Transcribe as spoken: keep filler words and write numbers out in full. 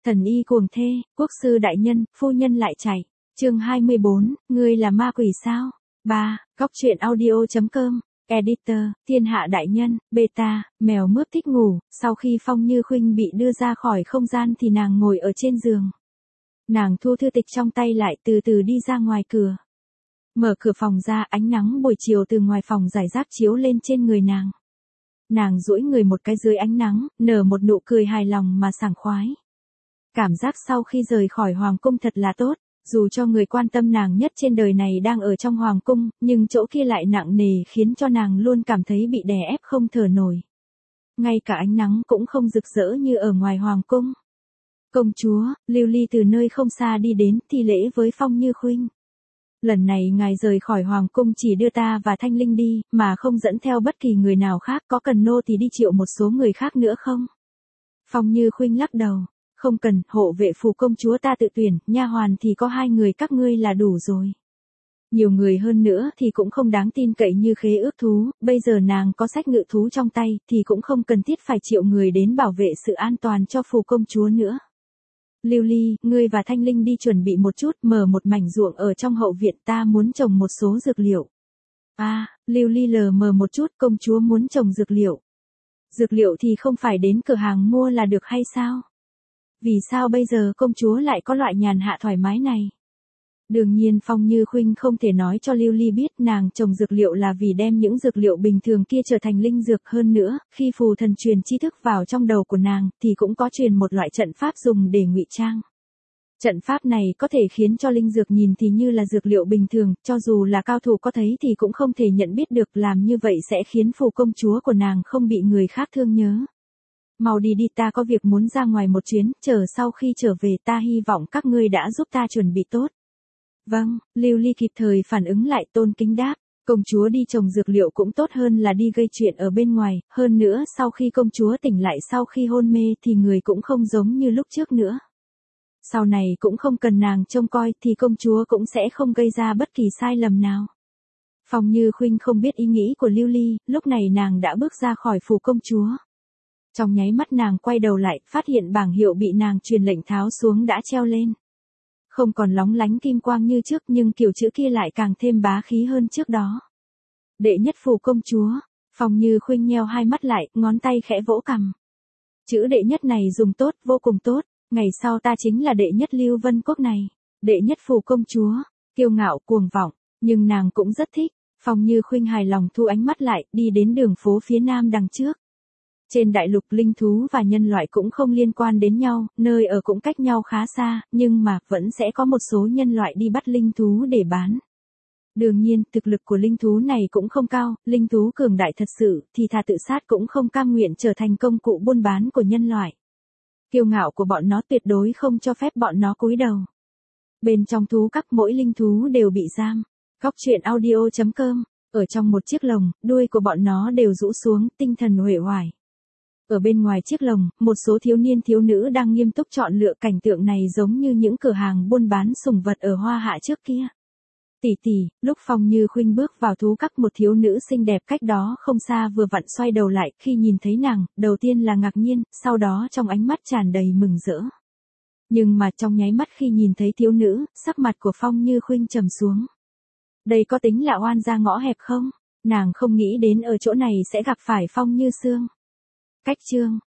Thần y cuồng thê, quốc sư đại nhân, phu nhân lại chạy. Chương hai mươi bốn, ngươi là ma quỷ sao? ba. Góc truyện audio chấm com. Editor, thiên hạ đại nhân, beta, mèo mướp thích ngủ. Sau khi Phong Như Khuynh bị đưa ra khỏi không gian thì nàng ngồi ở trên giường. Nàng thu thư tịch trong tay lại từ từ đi ra ngoài cửa. Mở cửa phòng ra, ánh nắng buổi chiều từ ngoài phòng rải rác chiếu lên trên người nàng. Nàng duỗi người một cái dưới ánh nắng, nở một nụ cười hài lòng mà sảng khoái. Cảm giác sau khi rời khỏi hoàng cung thật là tốt, dù cho người quan tâm nàng nhất trên đời này đang ở trong hoàng cung, nhưng chỗ kia lại nặng nề khiến cho nàng luôn cảm thấy bị đè ép không thở nổi. Ngay cả ánh nắng cũng không rực rỡ như ở ngoài hoàng cung. Công chúa, Lưu Ly từ nơi không xa đi đến thi lễ với Phong Như Khuynh. Lần này ngài rời khỏi hoàng cung chỉ đưa ta và Thanh Linh đi, mà không dẫn theo bất kỳ người nào khác, có cần nô thì đi triệu một số người khác nữa không? Phong Như Khuynh lắc đầu. Không cần, hộ vệ phù công chúa ta tự tuyển, nha hoàn thì có hai người các ngươi là đủ rồi. Nhiều người hơn nữa thì cũng không đáng tin cậy như khế ước thú, bây giờ nàng có sách ngự thú trong tay thì cũng không cần thiết phải triệu người đến bảo vệ sự an toàn cho phù công chúa nữa. Lưu Ly, ngươi và Thanh Linh đi chuẩn bị một chút, mở một mảnh ruộng ở trong hậu viện, ta muốn trồng một số dược liệu. A, à, Lưu Ly lờ mờ một chút, công chúa muốn trồng dược liệu. Dược liệu thì không phải đến cửa hàng mua là được hay sao? Vì sao bây giờ công chúa lại có loại nhàn hạ thoải mái này? Đương nhiên Phong Như Khuynh không thể nói cho Lưu Ly biết nàng trồng dược liệu là vì đem những dược liệu bình thường kia trở thành linh dược. Hơn nữa, khi phù thần truyền tri thức vào trong đầu của nàng thì cũng có truyền một loại trận pháp dùng để ngụy trang. Trận pháp này có thể khiến cho linh dược nhìn thì như là dược liệu bình thường, cho dù là cao thủ có thấy thì cũng không thể nhận biết được, làm như vậy sẽ khiến phù công chúa của nàng không bị người khác thương nhớ. Mau đi đi, ta có việc muốn ra ngoài một chuyến, chờ sau khi trở về ta hy vọng các ngươi đã giúp ta chuẩn bị tốt. Vâng, Lưu Ly kịp thời phản ứng lại, tôn kính đáp, công chúa đi trồng dược liệu cũng tốt hơn là đi gây chuyện ở bên ngoài, hơn nữa sau khi công chúa tỉnh lại sau khi hôn mê thì người cũng không giống như lúc trước nữa. Sau này cũng không cần nàng trông coi thì công chúa cũng sẽ không gây ra bất kỳ sai lầm nào. Phong Như Khuynh không biết ý nghĩ của Lưu Ly, lúc này nàng đã bước ra khỏi phủ công chúa. Trong nháy mắt nàng quay đầu lại, phát hiện bảng hiệu bị nàng truyền lệnh tháo xuống đã treo lên. Không còn lóng lánh kim quang như trước nhưng kiểu chữ kia lại càng thêm bá khí hơn trước đó. Đệ nhất phù công chúa, Phong Như Khuynh nheo hai mắt lại, ngón tay khẽ vỗ cằm. Chữ đệ nhất này dùng tốt, vô cùng tốt, ngày sau ta chính là đệ nhất Lưu Vân Quốc này. Đệ nhất phù công chúa, kiêu ngạo cuồng vọng, nhưng nàng cũng rất thích. Phong Như Khuynh hài lòng thu ánh mắt lại, đi đến đường phố phía nam đằng trước. Trên đại lục linh thú và nhân loại cũng không liên quan đến nhau, nơi ở cũng cách nhau khá xa, nhưng mà vẫn sẽ có một số nhân loại đi bắt linh thú để bán. Đương nhiên, thực lực của linh thú này cũng không cao, linh thú cường đại thật sự thì thà tự sát cũng không cam nguyện trở thành công cụ buôn bán của nhân loại. Kiêu ngạo của bọn nó tuyệt đối không cho phép bọn nó cúi đầu. Bên trong thú các mỗi linh thú đều bị giam. Góc truyện audio chấm com, ở trong một chiếc lồng, đuôi của bọn nó đều rũ xuống, tinh thần uể oải. Ở bên ngoài chiếc lồng, một số thiếu niên thiếu nữ đang nghiêm túc chọn lựa, cảnh tượng này giống như những cửa hàng buôn bán sủng vật ở Hoa Hạ trước kia. Tỷ tỷ, lúc Phong Như Khuynh bước vào thú các, một thiếu nữ xinh đẹp cách đó không xa vừa vặn xoay đầu lại, khi nhìn thấy nàng, đầu tiên là ngạc nhiên, sau đó trong ánh mắt tràn đầy mừng rỡ. Nhưng mà trong nháy mắt khi nhìn thấy thiếu nữ, sắc mặt của Phong Như Khuynh trầm xuống. Đây có tính là oan ra ngõ hẹp không? Nàng không nghĩ đến ở chỗ này sẽ gặp phải Phong Như Sương. Cách chương